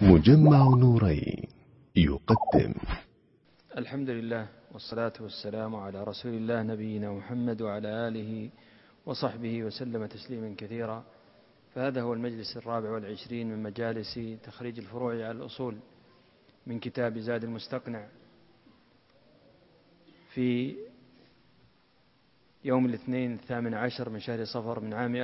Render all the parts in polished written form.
مجمع نورين يقدم. الحمد لله والصلاة والسلام على رسول الله نبينا محمد وعلى آله وصحبه وسلم تسليما كثيرا. فهذا هو المجلس 24 من مجالس تخريج الفروع على الأصول من كتاب زاد المستقنع في يوم الاثنين 18 من شهر صفر من عام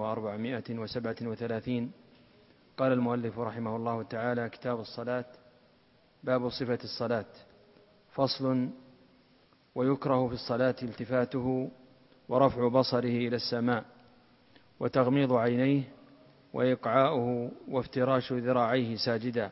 1437. قال المؤلف رحمه الله تعالى: كتاب الصلاة. باب صفة الصلاة. فصل: ويكره في الصلاة التفاته ورفع بصره إلى السماء وتغميض عينيه وإقعاؤه وافتراش ذراعيه ساجدا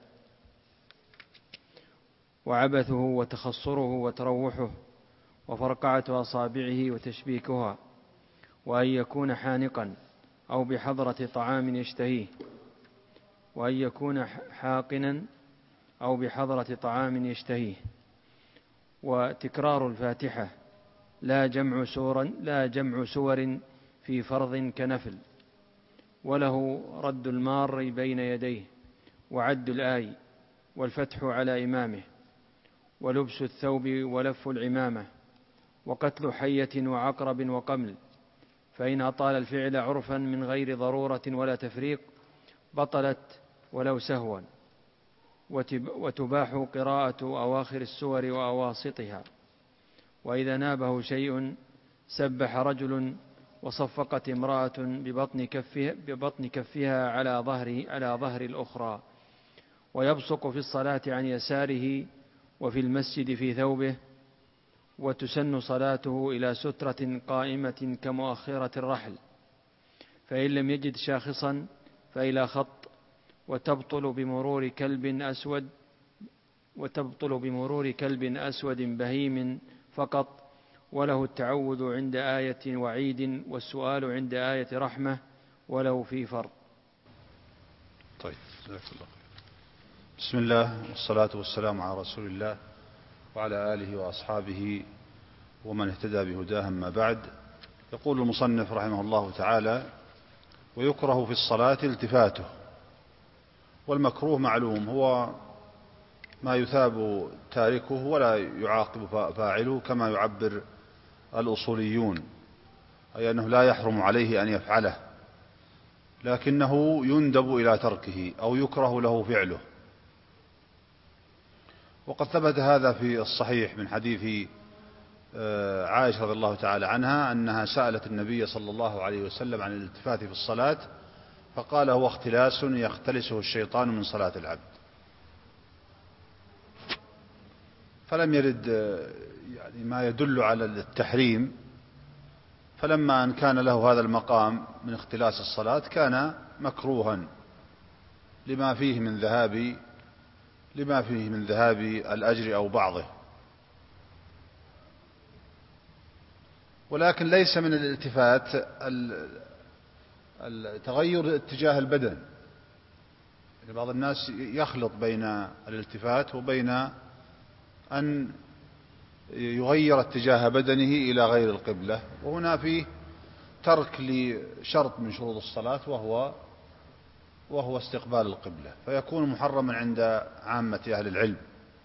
وعبثه وتخصره وتروحه وفرقعة أصابعه وتشبيكها وأن يكون حانقا أو بحضرة طعام يشتهيه وأن يكون حاقنا أو بحضرة طعام يشتهيه وتكرار الفاتحة لا جمع سور في فرض كنفل وله رد المار بين يديه وعد الآي والفتح على إمامه ولبس الثوب ولف العمامة وقتل حية وعقرب وقمل، فإن أطال الفعل عرفا من غير ضرورة ولا تفريق بطلت ولو سهوا. وتباح قراءة أواخر السور وأواسطها. وإذا نابه شيء سبح رجل وصفقت امرأة ببطن كفها على ظهر الأخرى، ويبصق في الصلاة عن يساره وفي المسجد في ثوبه، وتسن صلاته إلى سترة قائمة كمؤخرة الرحل، فإن لم يجد شاخصا فإلى خط، وتبطل بمرور كلب أسود بهيم فقط، وله التعوذ عند آية وعيد والسؤال عند آية رحمة ولو في فرض. طيب، بسم الله والصلاة والسلام على رسول الله وعلى آله وأصحابه ومن اهتدى بهداه، أما بعد. يقول المصنف رحمه الله تعالى: ويكره في الصلاة التفاته. والمكروه معلوم هو ما يثاب تاركه ولا يعاقب فاعله، كما يعبر الأصوليون، أي أنه لا يحرم عليه أن يفعله، لكنه يندب إلى تركه أو يكره له فعله. وقد ثبت هذا في الصحيح من حديث عائشة رضي الله تعالى عنها أنها سألت النبي صلى الله عليه وسلم عن الالتفات في الصلاة، فقال: هو اختلاس يختلسه الشيطان من صلاة العبد. فلم يرد يعني ما يدل على التحريم، فلما أن كان له هذا المقام من اختلاس الصلاة كان مكروها لما فيه من ذهاب الأجر أو بعضه. ولكن ليس من الالتفات تغير اتجاه البدن. يعني بعض الناس يخلط بين الالتفات وبين أن يغير اتجاه بدنه إلى غير القبلة، وهنا فيه ترك لشرط من شروط الصلاة وهو استقبال القبلة، فيكون محرما عند عامة أهل العلم.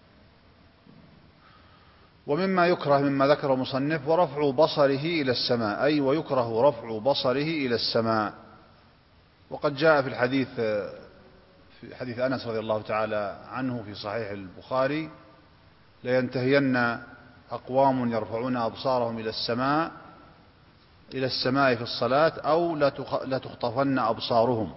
ومما يكره مما ذكر المصنف: ورفع بصره إلى السماء، أي ويكره رفع بصره إلى السماء. وقد جاء في حديث أنس رضي الله تعالى عنه في صحيح البخاري: لينتهين أقوام يرفعون أبصارهم إلى السماء في الصلاة، أو لتخطفن أبصارهم.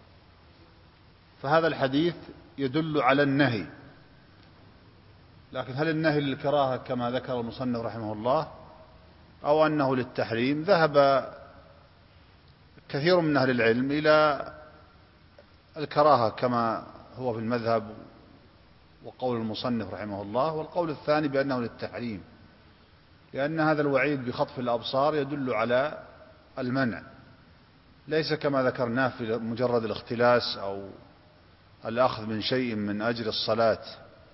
فهذا الحديث يدل على النهي، لكن هل النهي للكراهة كما ذكر المصنف رحمه الله أو أنه للتحريم؟ ذهب كثير من أهل العلم إلى الكراهة كما هو في المذهب وقول المصنف رحمه الله، والقول الثاني بأنه للتحريم، لأن هذا الوعيد بخطف الأبصار يدل على المنع، ليس كما ذكرناه في مجرد الاختلاس أو الأخذ من شيء من أجل الصلاة.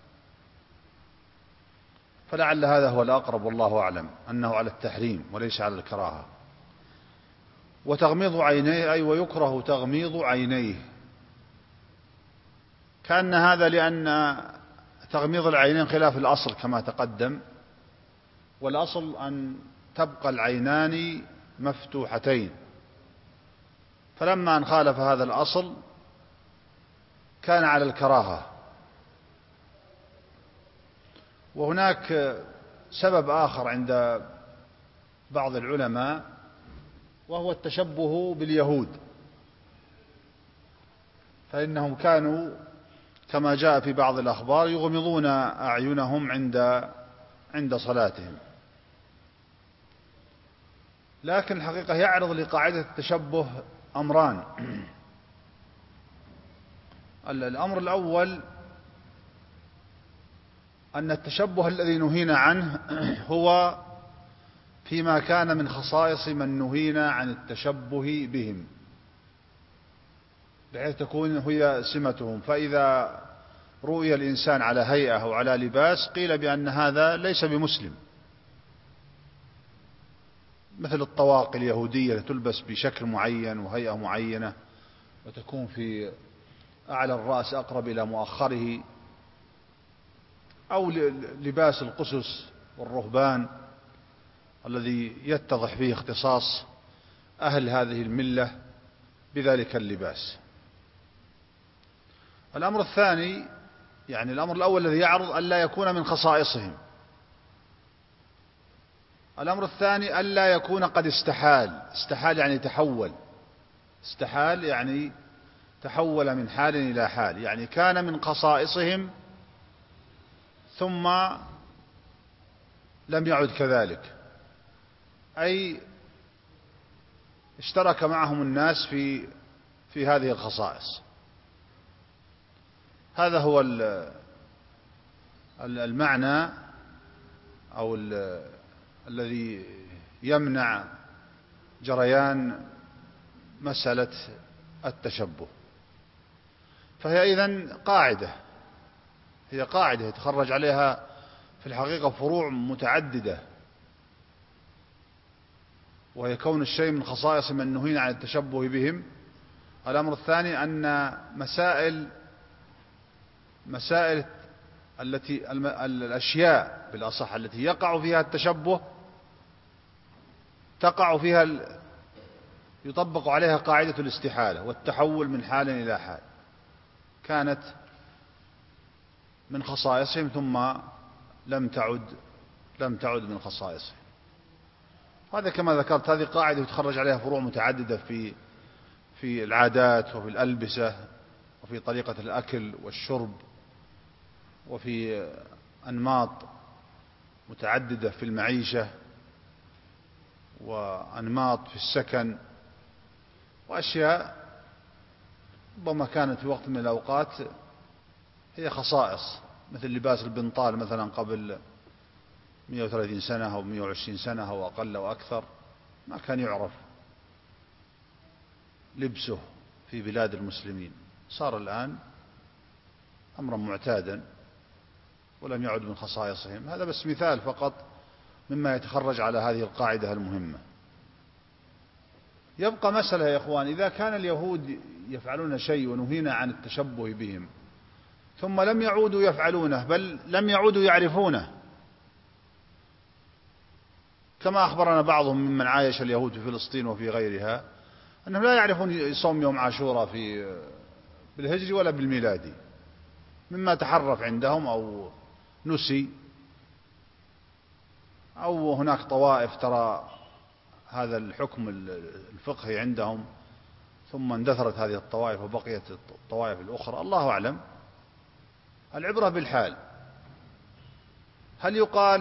فلعل هذا هو الأقرب، والله أعلم، أنه على التحريم وليس على الكراهة. وتغميض عينيه، أي ويكره تغميض عينيه، كأن هذا لأن تغميض العينين خلاف الأصل كما تقدم، والأصل أن تبقى العينان مفتوحتين، فلما أن خالف هذا الأصل كان على الكراهة. وهناك سبب آخر عند بعض العلماء، وهو التشبه باليهود، فإنهم كانوا كما جاء في بعض الأخبار يغمضون أعينهم عند صلاتهم. لكن الحقيقة يعرض لقاعدة التشبه أمران. الأمر الأول أن التشبه الذي نهينا عنه هو فيما كان من خصائص من نهينا عن التشبه بهم، بحيث تكون هي سمتهم، فإذا رؤي الإنسان على هيئة أو على لباس قيل بأن هذا ليس بمسلم، مثل الطواقي اليهودية تلبس بشكل معين وهيئة معينة، وتكون في أعلى الرأس أقرب إلى مؤخره، أو لباس القسس والرهبان الذي يتضح فيه اختصاص أهل هذه الملة بذلك اللباس. الأمر الثاني، يعني الأمر الأول الذي يعرض ألا يكون من خصائصهم. الأمر الثاني ألا يكون قد استحال يعني تحول، استحال يعني تحول من حال إلى حال، يعني كان من خصائصهم ثم لم يعد كذلك، أي اشترك معهم الناس في هذه الخصائص. هذا هو المعنى أو الذي يمنع جريان مسألة التشبه. فهي إذن قاعدة، هي قاعدة يتخرج عليها في الحقيقة فروع متعددة، وهي كون الشيء من خصائص من نهينا عن التشبه بهم. الأمر الثاني أن مسائل التي الأشياء بالأصح التي يقع فيها التشبه تقع فيها يطبق عليها قاعدة الاستحالة والتحول من حال إلى حال، كانت من خصائصهم ثم لم تعد من خصائصهم. هذا كما ذكرت هذه قاعدة يتخرج عليها فروع متعددة في العادات وفي الألبسة وفي طريقة الأكل والشرب وفي أنماط متعددة في المعيشة وأنماط في السكن، وأشياء ربما كانت في وقت من الأوقات هي خصائص، مثل لباس البنطال مثلا قبل 130 سنة أو 120 سنة أو أقل أو أكثر ما كان يعرف لبسه في بلاد المسلمين، صار الآن أمرا معتادا ولم يعد من خصائصهم. هذا بس مثال فقط مما يتخرج على هذه القاعدة المهمة. يبقى مسألة يا إخوان، إذا كان اليهود يفعلون شيء ونهينا عن التشبه بهم ثم لم يعودوا يفعلونه، بل لم يعودوا يعرفونه، كما أخبرنا بعضهم ممن عايش اليهود في فلسطين وفي غيرها أنهم لا يعرفون يصوم يوم عاشوراء بالهجري ولا بالميلادي، مما تحرف عندهم أو نسي، أو هناك طوائف ترى هذا الحكم الفقهي عندهم ثم اندثرت هذه الطوائف وبقيت الطوائف الأخرى، الله أعلم. العبرة بالحال. هل يقال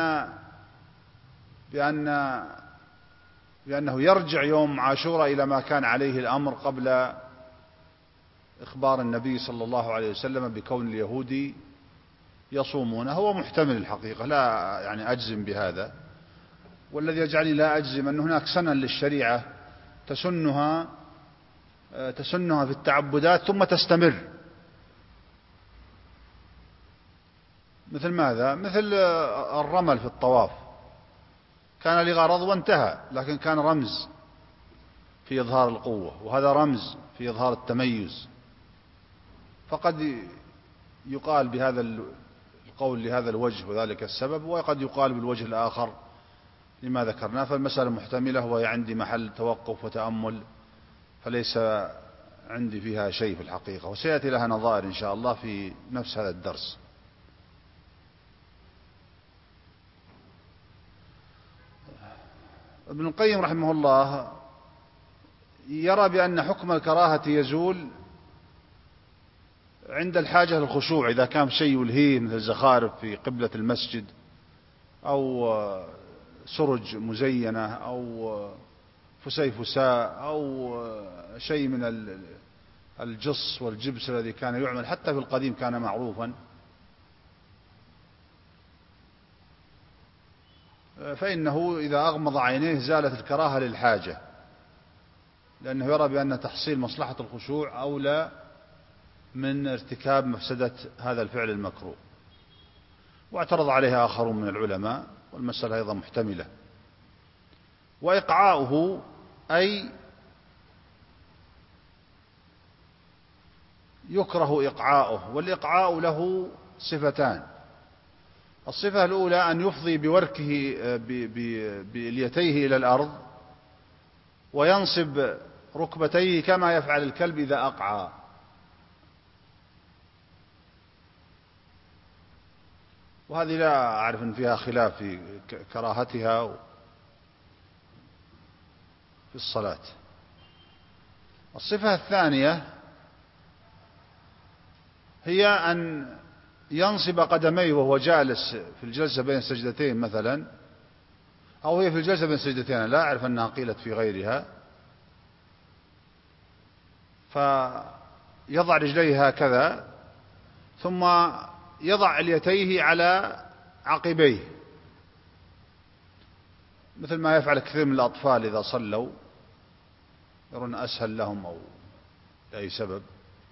بأنه يرجع يوم عاشوراء إلى ما كان عليه الأمر قبل إخبار النبي صلى الله عليه وسلم بكون اليهودي يصومونه؟ هو محتمل الحقيقة، لا يعني أجزم بهذا، والذي يجعلني لا أجزم أن هناك سنة للشريعة تسنها في التعبدات ثم تستمر. مثل ماذا؟ مثل الرمل في الطواف، كان لغرض وانتهى، لكن كان رمز في إظهار القوة، وهذا رمز في إظهار التميز. فقد يقال بهذا القول لهذا الوجه وذلك السبب، وقد يقال بالوجه الآخر لما ذكرناه. فالمسألة محتملة، وهي عندي محل توقف وتأمل، فليس عندي فيها شيء في الحقيقة، وسيأتي لها نظائر إن شاء الله في نفس هذا الدرس. ابن القيم رحمه الله يرى بأن حكم الكراهة يزول عند الحاجة للخشوع، إذا كان شيء يلهيه مثل الزخارف في قبلة المسجد، أو سرج مزينة، أو فسيفساء، أو شيء من الجص والجبس الذي كان يعمل حتى في القديم كان معروفا، فإنه إذا أغمض عينيه زالت الكراهة للحاجة، لأنه يرى بأن تحصيل مصلحة الخشوع أولى من ارتكاب مفسدة هذا الفعل المكروه. واعترض عليها آخرون من العلماء، والمسألة أيضا محتملة. وإقعاؤه أي يكره إقعاؤه، والإقعاء له صفتان. الصفة الأولى أن يفضي بوركه بإليتيه إلى الأرض وينصب ركبتيه كما يفعل الكلب إذا أقعى، وهذه لا أعرف أن فيها خلاف في كراهتها في الصلاة. الصفة الثانية هي أن ينصب قدميه وهو جالس في الجلسة بين السجدتين مثلا، أو هي في الجلسة بين السجدتين، لا أعرف أنها قيلت في غيرها، فيضع رجليه هكذا ثم يضع اليتيه على عقبيه، مثل ما يفعل كثير من الأطفال إذا صلوا، يرون أسهل لهم أو لأي سبب.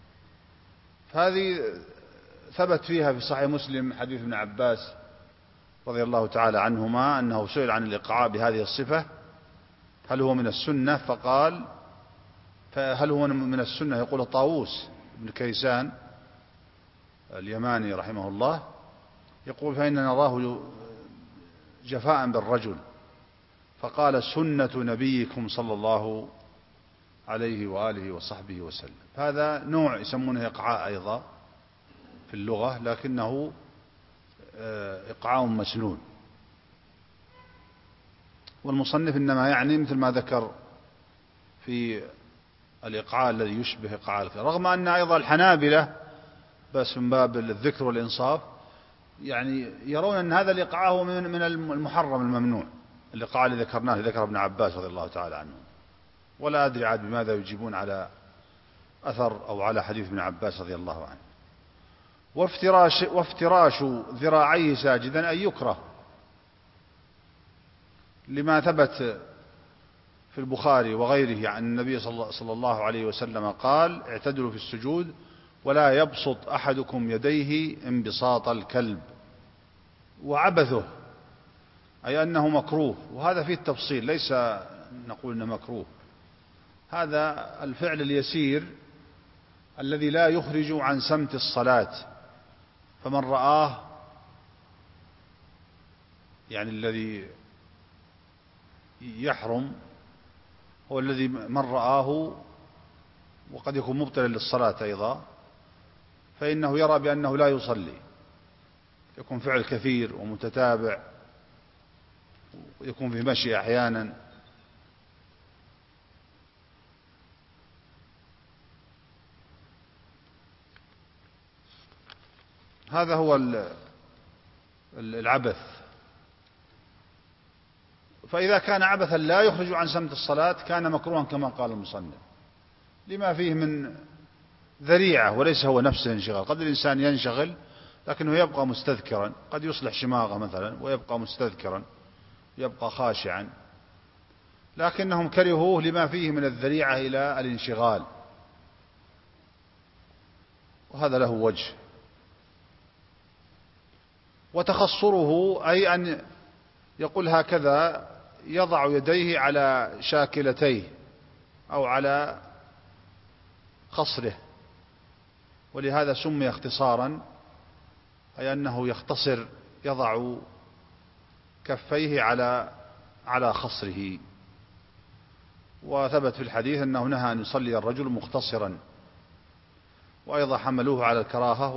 فهذه ثبت فيها في صحيح مسلم حديث ابن عباس رضي الله تعالى عنهما أنه سئل عن الإقعاء بهذه الصفة هل هو من السنة، فقال فهل هو من السنة؟ يقول طاووس بن كيسان اليماني رحمه الله، يقول فإننا نراه جفاء بالرجل، فقال سنة نبيكم صلى الله عليه وآله وصحبه وسلم. هذا نوع يسمونه إقعاء أيضا في اللغة، لكنه إقعاء مسنون، والمصنف إنما يعني مثل ما ذكر في الإقعاء الذي يشبه إقعاء الكلام، رغم أن أيضا الحنابلة بس من باب الذكر والإنصاف يعني يرون أن هذا الإقعاء هو من المحرم الممنوع، الإقعاء الذي ذكرناه ذكر ابن عباس رضي الله تعالى عنه، ولا أدري عاد بماذا يجيبون على أثر أو على حديث ابن عباس رضي الله عنه. وافتراش ذراعيه ساجدا أي يكره، لما ثبت في البخاري وغيره عن النبي صلى الله عليه وسلم قال اعتدلوا في السجود ولا يبسط أحدكم يديه انبساط الكلب. وعبثه أي أنه مكروه، وهذا فيه التفصيل، ليس نقول أنه مكروه، هذا الفعل اليسير الذي لا يخرج عن سمت الصلاة، فمن رآه يعني الذي يحرم هو الذي من رآه، وقد يكون مبطلا للصلاة أيضا، فإنه يرى بأنه لا يصلي، يكون فعل كثير ومتتابع، يكون في مشي أحيانا، هذا هو العبث. فإذا كان عبثا لا يخرج عن سمت الصلاة كان مكروها كما قال المصنف، لما فيه من ذريعة، وليس هو نفسه انشغال. قد الإنسان ينشغل لكنه يبقى مستذكرا، قد يصلح شماغه مثلا ويبقى مستذكرا، يبقى خاشعا، لكنهم كرهوه لما فيه من الذريعة إلى الانشغال، وهذا له وجه. وتخصره أي أن يقول هكذا، يضع يديه على شاكلتيه أو على خصره، ولهذا سمي اختصارا، أي أنه يختصر، يضع كفيه على خصره. وثبت في الحديث أنه نهى أن يصلي الرجل مختصرا، وأيضا حملوه على الكراهة،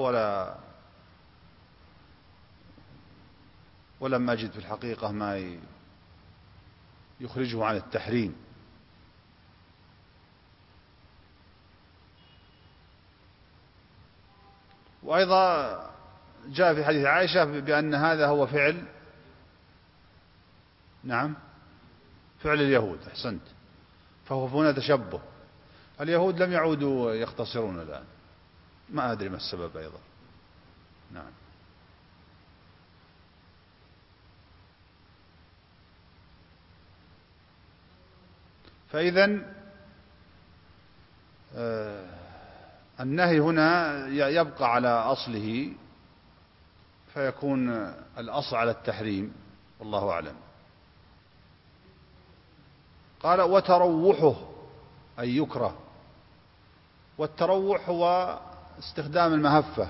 ولم أجد في الحقيقة ما يخرجه عن التحريم. وأيضا جاء في حديث عائشة بأن هذا هو فعل اليهود. أحسنت، فهو هنا تشبه. اليهود لم يعودوا يختصرون الآن، ما أدري ما السبب أيضا. نعم. فإذن النهي هنا يبقى على أصله، فيكون الأصل على التحريم، والله أعلم. قال وتروحه أي يكره. والتروح هو استخدام المهفة،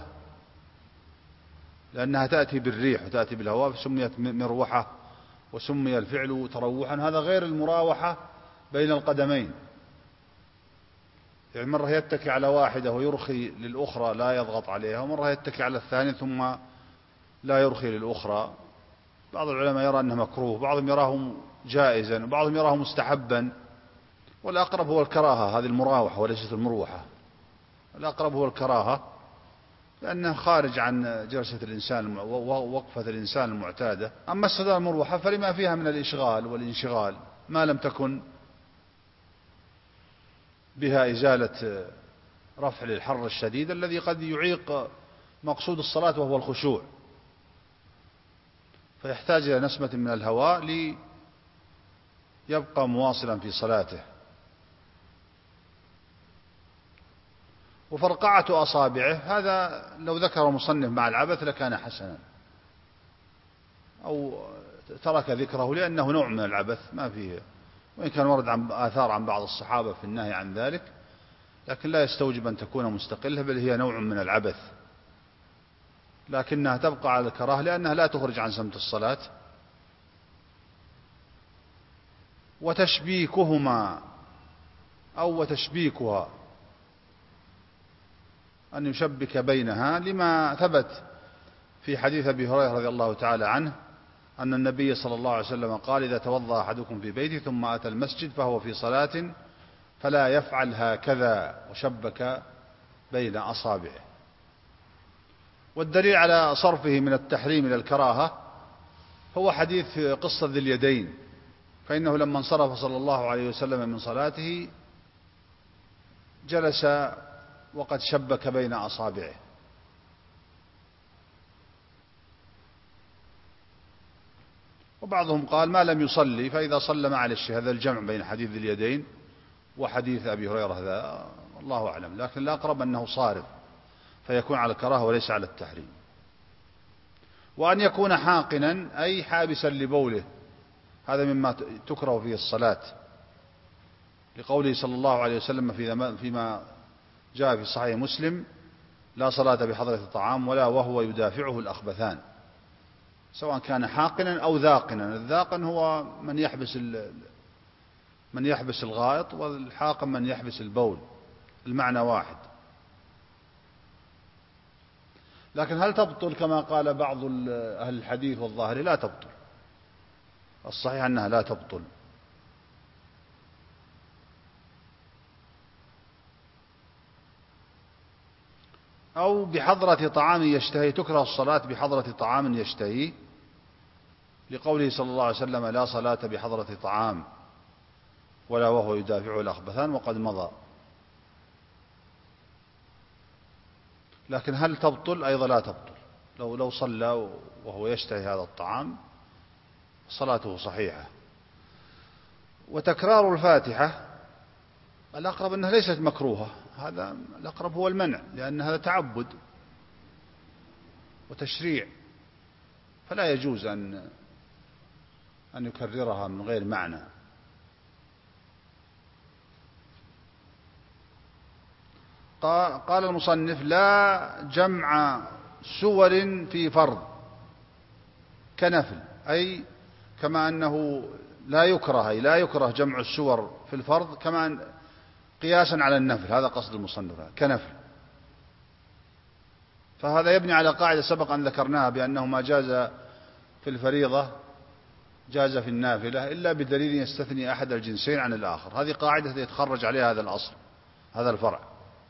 لأنها تأتي بالريح وتأتي بالهواء، فسميت مروحة، وسمي الفعل تروحا. هذا غير المراوحة بين القدمين، يعني مرة يتكي على واحدة ويرخي للأخرى لا يضغط عليها، ومرة يتكي على الثانية ثم لا يرخي للأخرى. بعض العلماء يرى أنه مكروه، بعضهم يراه جائزا، وبعضهم يراه مستحبا، والأقرب هو الكراهة. هذه المراوحة وليست المروحة، الأقرب هو الكراهة، لأنه خارج عن جلسة الإنسان ووقفة الإنسان المعتادة. أما استخدام المروحة فلما فيها من الإشغال والانشغال، ما لم تكن بها إزالة رفع للحر الشديد الذي قد يعيق مقصود الصلاة وهو الخشوع، فيحتاج إلى نسمة من الهواء ليبقى مواصلا في صلاته. وفرقعة أصابعه هذا لو ذكر المصنف مع العبث لكان حسنا، أو ترك ذكره لأنه نوع من العبث ما فيه، وإن كان ورد عن آثار عن بعض الصحابة في النهي عن ذلك، لكن لا يستوجب أن تكون مستقلة، بل هي نوع من العبث، لكنها تبقى على الكراهة لأنها لا تخرج عن سمت الصلاة. وتشبيكهما أو وتشبيكها، أن يشبك بينها، لما ثبت في حديث أبي هريرة رضي الله تعالى عنه أن النبي صلى الله عليه وسلم قال: إذا توضأ أحدكم في بيته ثم أتى المسجد فهو في صلاة فلا يفعل هكذا، وشبك بين أصابعه. والدليل على صرفه من التحريم إلى الكراهة هو حديث قصة ذي اليدين، فإنه لما انصرف صلى الله عليه وسلم من صلاته جلس وقد شبك بين أصابعه. وبعضهم قال ما لم يصلي فإذا صلى مع الشيء. هذا الجمع بين حديث ذي اليدين وحديث أبي هريرة هذا الله أعلم، لكن الأقرب أنه صارف، فيكون على الكراهة وليس على التحريم. وأن يكون حاقنا أي حابسا لبوله، هذا مما تكره فيه الصلاة، لقوله صلى الله عليه وسلم فيما جاء في صحيح مسلم: لا صلاة بحضرة الطعام ولا وهو يدافعه الأخبثان، سواء كان حاقنا أو ذاقنا. الذاقن هو من يحبس الغائط، والحاقن من يحبس البول، المعنى واحد. لكن هل تبطل كما قال بعض أهل الحديث والظاهر؟ لا تبطل، الصحيح أنها لا تبطل. أو بحضرة طعام يشتهي، تكره الصلاة بحضرة طعام يشتهي، لقوله صلى الله عليه وسلم: لا صلاة بحضرة طعام ولا وهو يدافعه الأخبثان، وقد مضى. لكن هل تبطل؟ أيضا لا تبطل. لو صلى وهو يشتهي هذا الطعام صلاته صحيحة. وتكرار الفاتحة الأقرب أنها ليست مكروهة، هذا الأقرب هو المنع، لأن هذا تعبد وتشريع، فلا يجوز أن يكررها من غير معنى. قال المصنف: لا جمع سور في فرض كنفل، أي كما أنه لا يكره جمع السور في الفرض كما قياسا على النفل، هذا قصد المصنف كنفل. فهذا يبني على قاعدة سبق أن ذكرناها بأنه ما جاز في الفريضة جاز في النافلة إلا بدليل يستثني أحد الجنسين عن الآخر. هذه قاعدة يتخرج عليها هذا الأصل، هذا الفرع،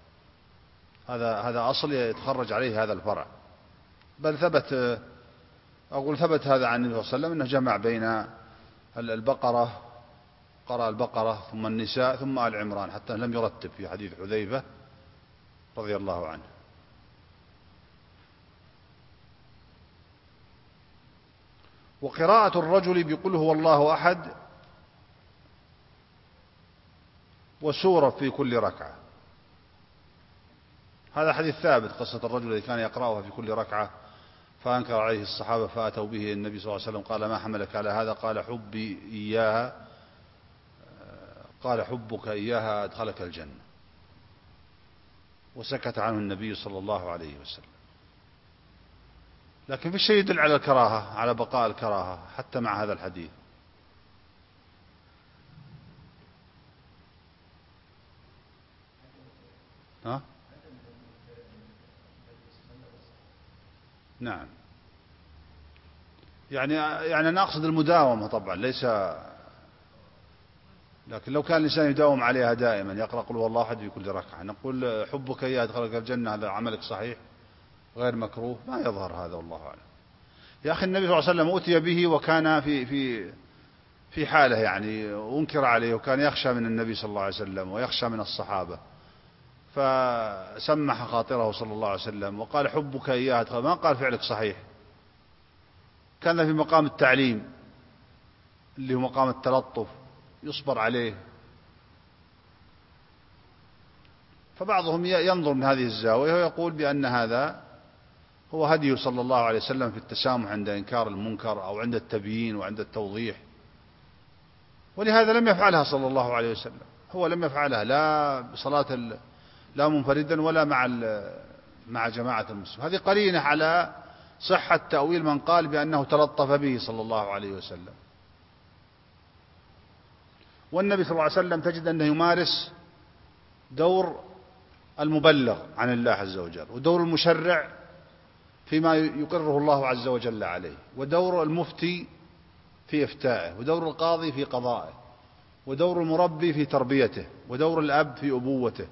هذا أصل يتخرج عليه هذا الفرع. بل ثبت هذا عن النبي صلى الله عليه وسلم أنه جمع بين البقرة، قرأ البقرة ثم النساء ثم آل عمران، حتى لم يرتب في حديث حذيفة رضي الله عنه. وقراءة الرجل بقل هو الله أحد وسورة في كل ركعة، هذا حديث ثابت، قصة الرجل الذي كان يقرأها في كل ركعة فأنكر عليه الصحابة فأتوا به النبي صلى الله عليه وسلم قال: ما حملك على هذا؟ قال: حبي إياها، قال: حبك إياها أدخلك الجنة. وسكت عنه النبي صلى الله عليه وسلم. لكن في شيء يدل على الكراهة، على بقاء الكراهة حتى مع هذا الحديث. ها؟ نعم، يعني أنا أقصد المداومة طبعا، ليس، لكن لو كان الإنسان يداوم عليها دائما يقرأ قل هو الله أحد في كل ركعة، نقول حبك إياه أدخلك الجنة، هذا عملك صحيح غير مكروه؟ ما يظهر هذا، والله أعلم. يا أخي النبي صلى الله عليه وسلم أتي به وكان في حاله، يعني أنكر عليه، وكان يخشى من النبي صلى الله عليه وسلم ويخشى من الصحابة، فسمح خاطره صلى الله عليه وسلم وقال: حبك إياه أدخل، ما قال فعلك صحيح، كان في مقام التعليم اللي هو مقام التلطف، يصبر عليه. فبعضهم ينظر من هذه الزاوية ويقول بأن هذا هو هديه صلى الله عليه وسلم في التسامح عند إنكار المنكر أو عند التبيين وعند التوضيح، ولهذا لم يفعلها صلى الله عليه وسلم، هو لم يفعلها لا بصلاة لا منفردا ولا مع جماعة المسلمين. هذه قرينة على صحة تأويل من قال بأنه تلطف به صلى الله عليه وسلم. والنبي صلى الله عليه وسلم تجد أنه يمارس دور المبلغ عن الله عز وجل، ودور المشرع فيما يقره الله عز وجل عليه، ودور المفتي في إفتائه، ودور القاضي في قضائه، ودور المربي في تربيته، ودور الأب في أبوته،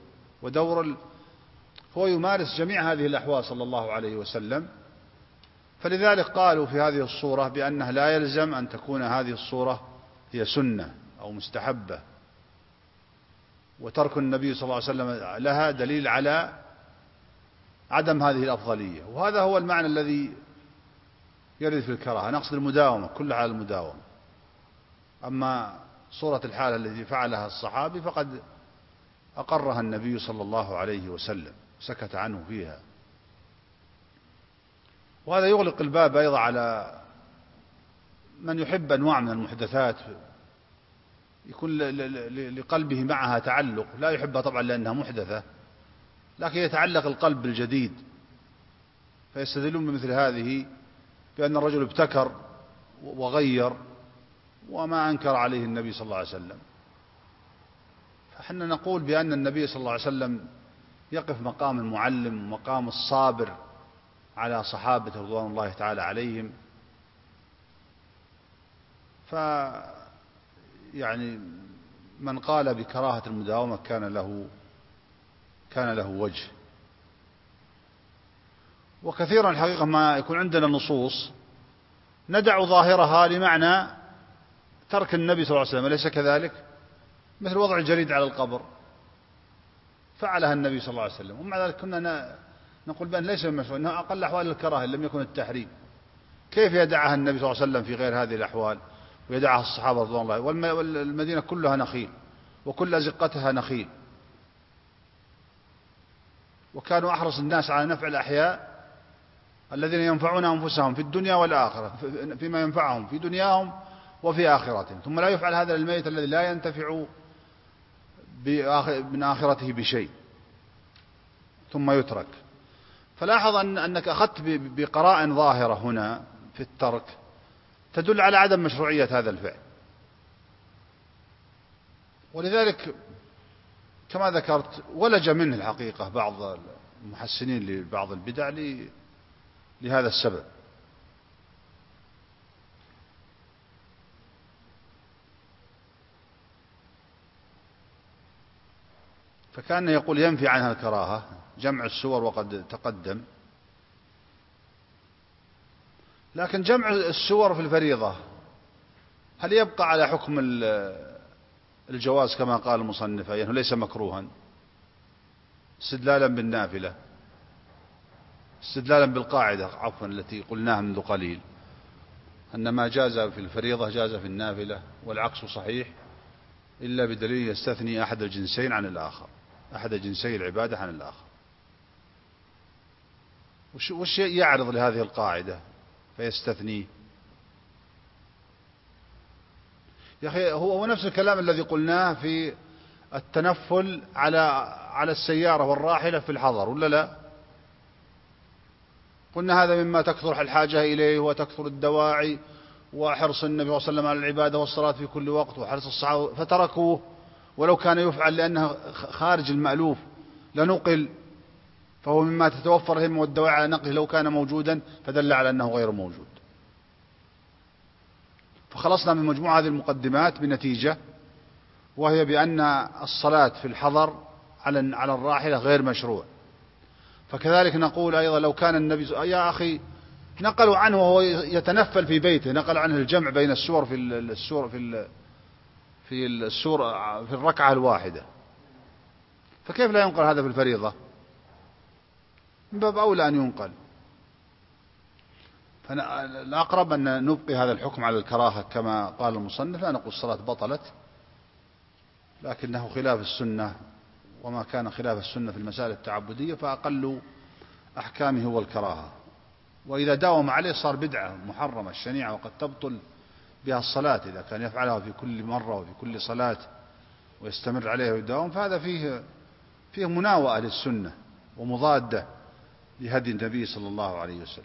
هو يمارس جميع هذه الأحوال صلى الله عليه وسلم. فلذلك قالوا في هذه الصورة بأنه لا يلزم أن تكون هذه الصورة هي سنة أو مستحبة، وترك النبي صلى الله عليه وسلم لها دليل على عدم هذه الأفضلية. وهذا هو المعنى الذي يرد في الكراهة، نقصد المداومة، كل على المداومة. أما صورة الحالة التي فعلها الصحابي فقد أقرها النبي صلى الله عليه وسلم، سكت عنه فيها. وهذا يغلق الباب أيضا على من يحب أنواع من المحدثات يكون لقلبه معها تعلق، لا يحبها طبعا لأنها محدثة، لكن يتعلق القلب بالجديد، فيستدلون بمثل هذه بأن الرجل ابتكر وغير وما أنكر عليه النبي صلى الله عليه وسلم. فحنا نقول بأن النبي صلى الله عليه وسلم يقف مقام المعلم ومقام الصابر على صحابته رضوان الله تعالى عليهم. يعني من قال بكراهة المداومة كان له وجه. وكثيرا الحقيقة ما يكون عندنا نصوص ندع ظاهرها لمعنى ترك النبي صلى الله عليه وسلم، أليس كذلك؟ مثل وضع الجريد على القبر، فعلها النبي صلى الله عليه وسلم، ومع ذلك كنا نقول بأن ليس مشروع، إنه أقل أحوال الكراهة إن لم يكن التحريم. كيف يدعها النبي صلى الله عليه وسلم في غير هذه الأحوال ويدعها الصحابة رضوان الله؟ والمدينة كلها نخيل وكل أزقتها نخيل، وكانوا أحرص الناس على نفع الأحياء الذين ينفعون أنفسهم في الدنيا والآخرة، فيما ينفعهم في دنياهم وفي آخرتهم، ثم لا يفعل هذا للميت الذي لا ينتفع من آخرته بشيء. ثم يترك. فلاحظ أنك أخذت بقراء ظاهرة هنا في الترك تدل على عدم مشروعية هذا الفعل. ولذلك كما ذكرت ولج منه الحقيقة بعض المحسنين لبعض البدع لهذا السبب. فكان يقول ينفي عنها الكراهة جمع السور وقد تقدم. لكن جمع السور في الفريضة هل يبقى على حكم الجواز كما قال المصنف، يعني ليس مكروها استدلالا بالنافلة، استدلالا بالقاعدة عفوا التي قلناها منذ قليل أن ما جاز في الفريضة جاز في النافلة، والعكس صحيح إلا بدليل يستثني أحد الجنسين عن الآخر، أحد جنسي العبادة عن الآخر. وش يعرض لهذه القاعدة فيستثنيه؟ يا أخي هو نفس الكلام الذي قلناه في التنفل على السيارة والراحلة في الحضر، ولا لا؟ قلنا هذا مما تكثر الحاجة إليه وتكثر الدواعي، وحرص النبي صلى الله عليه وسلم على العبادة والصلاة في كل وقت، وحرص الصحابة فتركوه ولو كان يفعل لأنه خارج المألوف لنقل، فهو مما تتوفر الهمة والدواعي على نقله لو كان موجودا، فدل على أنه غير موجود. فخلصنا من مجموعة هذه المقدمات بنتيجة، وهي بأن الصلاة في الحضر على الراحلة غير مشروع. فكذلك نقول أيضا لو كان النبي يا أخي نقلوا عنه وهو يتنفل في بيته، نقل عنه الجمع بين السور في الركعة الواحدة، فكيف لا ينقل هذا في الفريضة؟ من باب أولى أن ينقل. فالأقرب أن نبقي هذا الحكم على الكراهة كما قال المصنف، لا نقول الصلاة بطلت، لكنه خلاف السنة، وما كان خلاف السنة في المسائل التعبدية فأقل أحكامه هو الكراهة. وإذا داوم عليه صار بدعة محرمة الشنيعة، وقد تبطل بها الصلاة إذا كان يفعلها في كل مرة وفي كل صلاة ويستمر عليها ويداوم، فهذا فيه مناوئة للسنة ومضادة لهدي النبي صلى الله عليه وسلم.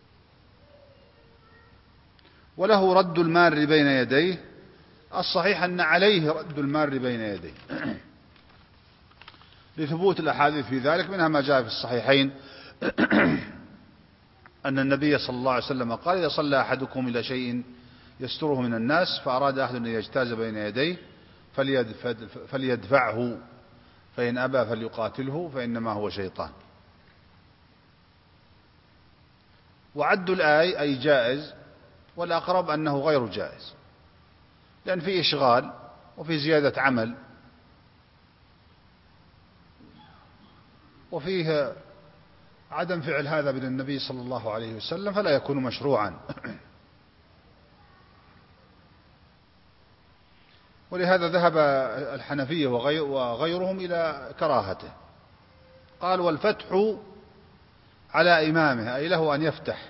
وله رد المار بين يديه، الصحيح أن عليه رد المار بين يديه لثبوت الأحاديث في ذلك، منها ما جاء في الصحيحين أن النبي صلى الله عليه وسلم قال إذا صلى أحدكم إلى شيء يستره من الناس فأراد أحد أن يجتاز بين يديه فليدفعه، فإن أبى فليقاتله فإنما هو شيطان. وعد الآية أي جائز، والأقرب أنه غير جائز، لأن فيه إشغال وفيه زيادة عمل وفيه عدم فعل هذا من النبي صلى الله عليه وسلم، فلا يكون مشروعا. ولهذا ذهب الحنفية وغيرهم إلى كراهته. قال والفتح على إمامه أي له أن يفتح.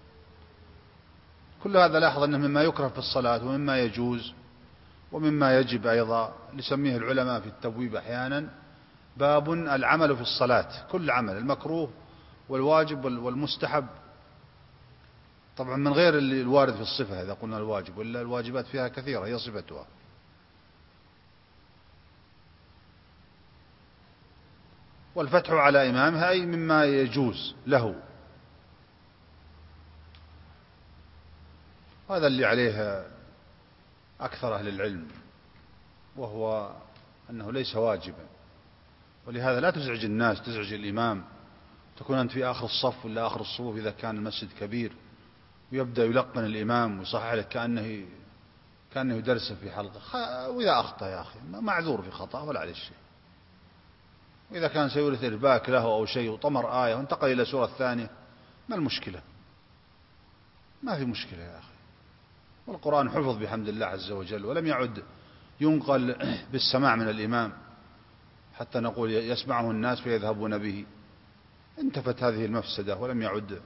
كل هذا لاحظ أنه مما يكره في الصلاة ومما يجوز ومما يجب أيضا، لسميه العلماء في التبويب أحيانا باب العمل في الصلاة، كل عمل المكروه والواجب والمستحب، طبعا من غير الوارد في الصفة إذا قلنا الواجب، ولا الواجبات فيها كثيرة هي صفتها. والفتح على إمامها أي مما يجوز له، هذا اللي عليه أكثر أهل العلم، وهو أنه ليس واجبا. ولهذا لا تزعج الناس، تزعج الإمام، تكون أنت في آخر الصف ولا آخر الصفوف إذا كان المسجد كبير، ويبدأ يلقن الإمام ويصحح لك كأنه يدرس في حلقة، وإذا أخطأ يا أخي معذور في خطأ ولا عليه شيء. وإذا كان سيورث إرباك له أو شيء وطمر آية وانتقل إلى سورة ثانية، ما المشكلة؟ ما في مشكلة يا أخي. والقرآن حفظ بحمد الله عز وجل، ولم يعد ينقل بالسماع من الإمام حتى نقول يسمعه الناس فيذهبون به. انتفت هذه المفسدة ولم يعد.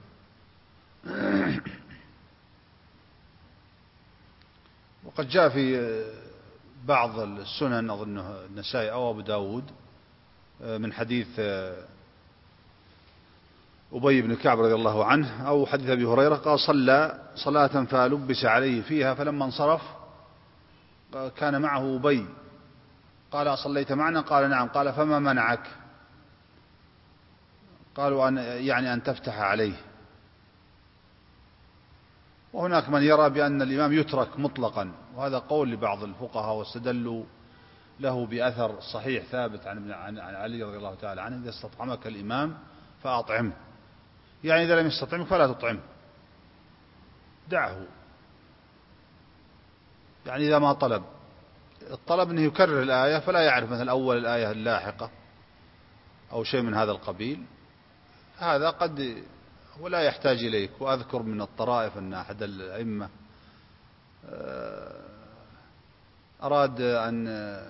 وقد جاء في بعض السنن أظنه النسائي أو أبو داود من حديث أبي بن كعب رضي الله عنه أو حديث أبي هريرة قال صلى صلاة فلبس عليه فيها فلما انصرف كان معه أبي قال أصليت معنا؟ قال نعم. قال فما منعك؟ قالوا يعني أن تفتح عليه. وهناك من يرى بأن الإمام يترك مطلقا، وهذا قول لبعض الفقهاء واستدلوا له بأثر صحيح ثابت عن علي رضي الله تعالى عنه: إذا استطعمك الإمام فأطعمه، يعني إذا لم يستطعمك فلا تطعمه، دعه. يعني إذا ما الطلب أنه يكرر الآية فلا يعرف مثل أول الآية اللاحقة أو شيء من هذا القبيل، هذا قد ولا يحتاج إليك. وأذكر من الطرائف أن أحد الأئمة أراد أن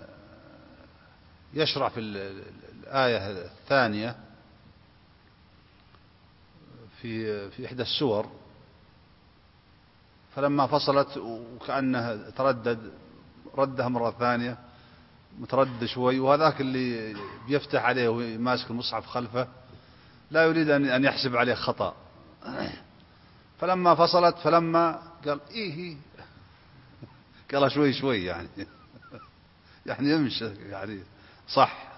يشرع في الآية الثانية في إحدى السور، فلما فصلت وكأنه تردد ردها مرة ثانية متردد شوي، وهذاك اللي بيفتح عليه وماسك المصحف خلفه لا يريد أن يحسب عليه خطأ، فلما فصلت فلما قال إيه قال شوي شوي يعني يعني يمشي يعني صح.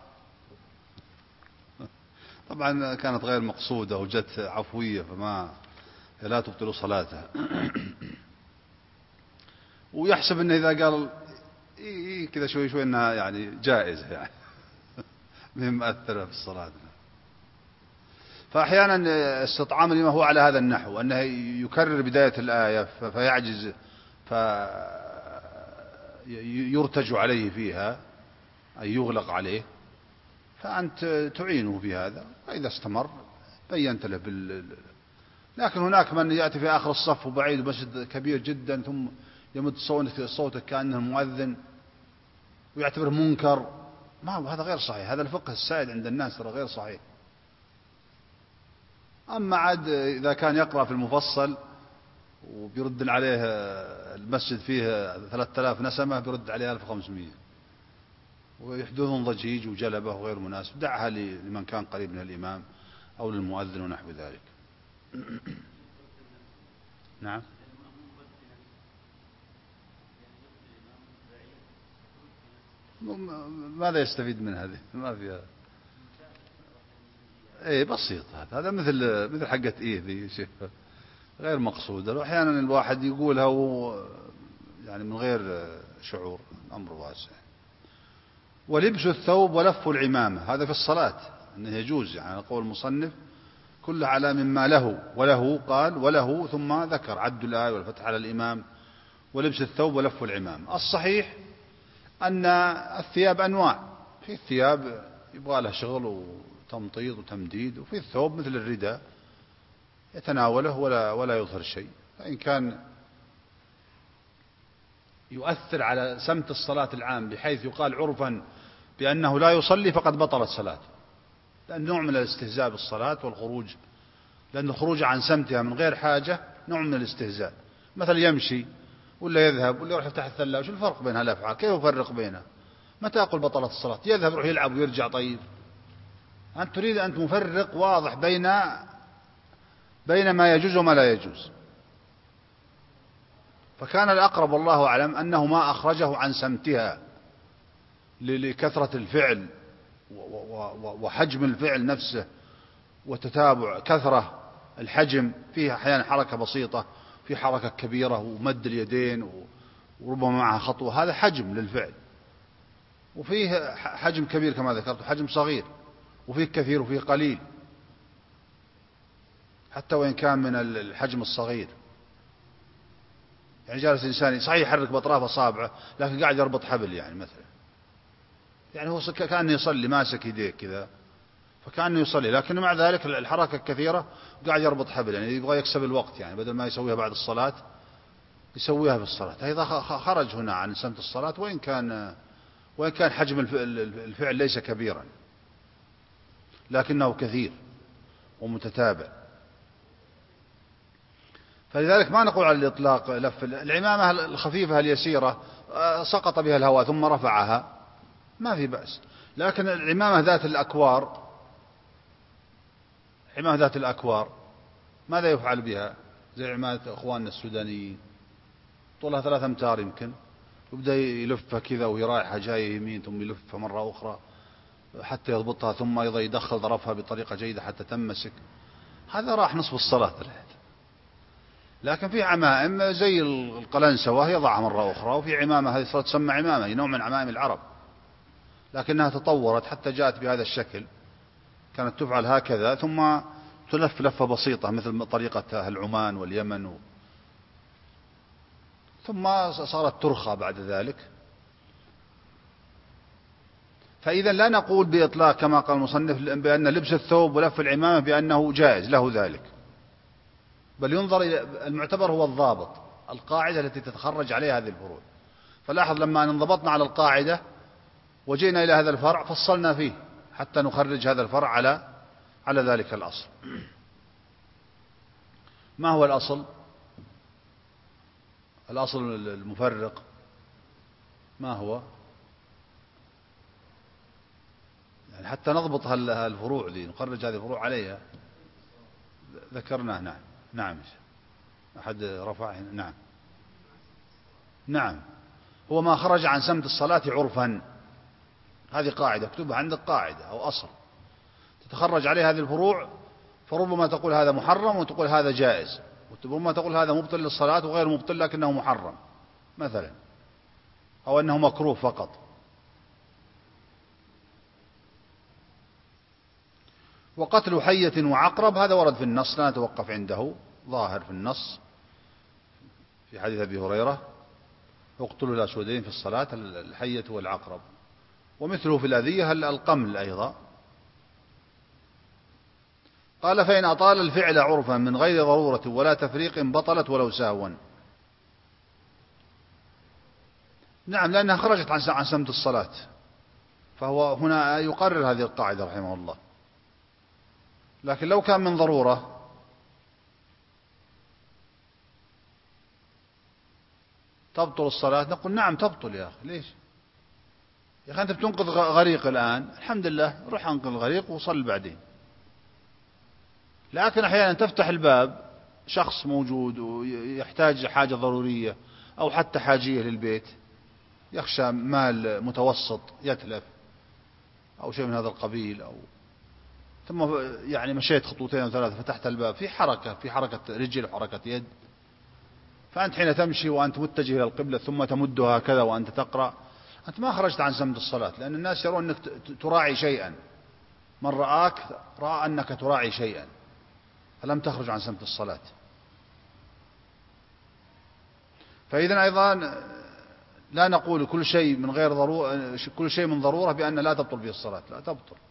طبعا كانت غير مقصودة وجت عفوية فما لا تبطل صلاتها. ويحسب أنه إذا قال إيه كذا شوي شوي أنها يعني جائزة يعني مهم مؤثرة في الصلاة. فأحيانا استطعام الإمام هو على هذا النحو، أنه يكرر بداية الآية فيعجز فيرتج عليه فيها أي يغلق عليه، فأنت تعينه في هذا، فإذا استمر بينت له لكن هناك من يأتي في آخر الصف وبعيد ومسجد كبير جدا ثم يمد صوته كأنه مؤذن ويعتبره منكر، ما هذا غير صحيح. هذا الفقه السائد عند الناس ترى غير صحيح. أما عاد إذا كان يقرأ في المفصل وبيرد عليه المسجد فيه 3000 نسمة بيرد عليه 1500 ويحدثون ضجيج وجلبة وغير مناسب، دعها لمن كان قريب من الإمام أو للمؤذن ونحو ذلك. نعم. ماذا يستفيد من هذه؟ ما فيها. ايه بسيط، هذا مثل حقة ايه ذي شيء غير مقصودة، واحيانا الواحد يقولها يعني من غير شعور، الامر واسع. ولبس الثوب ولف العمامة هذا في الصلاة انه يجوز، يعني قول المصنف كل على مما له، وله قال وله ثم ذكر عد الآية والفتح على الإمام ولبس الثوب ولف العمامة. الصحيح أن الثياب أنواع، في الثياب يبغى لها شغل وتمطيط وتمديد، وفي الثوب مثل الرداء يتناوله ولا يظهر شيء، فإن كان يؤثر على سمت الصلاة العام بحيث يقال عرفا بأنه لا يصلي فقد بطلت صلاته، لأن نوع من الاستهزاء بالصلاة والخروج، لأن الخروج عن سمتها من غير حاجة نوع من الاستهزاء. مثل يمشي ولا يذهب ولا يروح يفتح الثلاجة، شو الفرق بين هالأفعال؟ كيف يفرق بينها؟ متى أقول بطلت الصلاة؟ يذهب يروح يلعب ويرجع. طيب أنت تريد أن تفرق واضح بين ما يجوز وما لا يجوز. فكان الأقرب والله أعلم أنه ما أخرجه عن سمتها لكثرة الفعل وحجم الفعل نفسه وتتابع كثرة الحجم، فيها أحيانا حركة بسيطة، في حركة كبيرة ومد اليدين وربما معها خطوة، هذا حجم للفعل. وفيه حجم كبير كما ذكرت، حجم صغير، وفيه كثير وفيه قليل، حتى وإن كان من الحجم الصغير. يعني جالس إنسان صحيح يحرك بأطراف أصابعه لكن قاعد يربط حبل يعني مثلا، يعني هو كأنه يصلي ماسك يديه كذا فكأنه يصلي، لكن مع ذلك الحركة الكثيرة قاعد يربط حبل، يعني يبغى يكسب الوقت، يعني بدل ما يسويها بعد الصلاة يسويها في الصلاة. هذا خرج هنا عن سمت الصلاة، وإن كان حجم الفعل ليس كبيرا لكنه كثير ومتتابع. فلذلك ما نقول على الإطلاق لف العمامة الخفيفة اليسيرة سقط بها الهواء ثم رفعها ما في بأس، لكن العمامة ذات الأكوار عمامة ذات الأكوار ماذا يفعل بها؟ زي عمامة أخواننا السودانيين طولها 3 أمتار يمكن، يبدأ يلفها كذا وهي رايحة جاية يمين ثم يلفها مرة أخرى حتى يضبطها، ثم أيضا يدخل ظرفها بطريقة جيدة حتى تمسك. هذا راح نصف الصلاة. لكن في عمائم زي القلنسوة يضعها مرة أخرى، وفي عمامة هذه صارت تسمى عمامة، هي نوع من عمائم العرب لكنها تطورت حتى جاءت بهذا الشكل. كانت تفعل هكذا ثم تلف لفة بسيطة مثل طريقة أهل عمان واليمن ثم صارت ترخى بعد ذلك. فإذا لا نقول بإطلاق كما قال المصنف بأن لبس الثوب ولف العمامة بأنه جائز له ذلك، بل ينظر إلى المعتبر هو الضابط، القاعدة التي تتخرج عليها هذه الفروع. فلاحظ لما انضبطنا على القاعدة وجينا إلى هذا الفرع فصلنا فيه حتى نخرج هذا الفرع على ذلك الأصل. ما هو الأصل؟ الأصل المفرق ما هو؟ يعني حتى نضبط الفروع ذي نخرج هذه الفروع عليها. ذكرناه. نعم نعم. أحد رفع؟ نعم هو ما خرج عن سمت الصلاة عرفا. هذه قاعدة اكتبها عندك، قاعدة أو أصل تتخرج عليه هذه الفروع. فربما تقول هذا محرم وتقول هذا جائز، وربما تقول هذا مبطل للصلاة وغير مبطل لكنه محرم مثلا، أو أنه مكروه فقط. وقتل حية وعقرب هذا ورد في النص لا نتوقف عنده، ظاهر في النص في حديث أبي هريرة اقتلوا الأسودين في الصلاة، الحية والعقرب. ومثله في الأذية القمل أيضا. قال فإن أطال الفعل عرفا من غير ضرورة ولا تفريق بطلت ولو سهوا. نعم لأنها خرجت عن سمت الصلاة، فهو هنا يقرر هذه القاعدة رحمه الله. لكن لو كان من ضرورة تبطل الصلاة، نقول نعم تبطل يا أخي. ليش يا أخي؟ أنت بتنقذ غريق الآن، الحمد لله، روح أنقذ الغريق وصل بعدين. لكن أحيانا تفتح الباب شخص موجود ويحتاج حاجة ضرورية أو حتى حاجية للبيت، يخشى مال متوسط يتلف أو شيء من هذا القبيل، أو ثم يعني مشيت خطوتين أو 3 فتحت الباب، في حركة رجل وحركة يد، فأنت حين تمشي وأنت متجه إلى القبلة ثم تمدها هكذا وأنت تقرأ، أنت ما خرجت عن سمت الصلاة، لأن الناس يرون أنك تراعي شيئا. من رآك رأى أنك تراعي شيئا، فلم تخرج عن سمت الصلاة. فإذا أيضا لا نقول كل شيء من غير ضرورة، كل شيء من ضرورة بأن لا تبطل به الصلاة، لا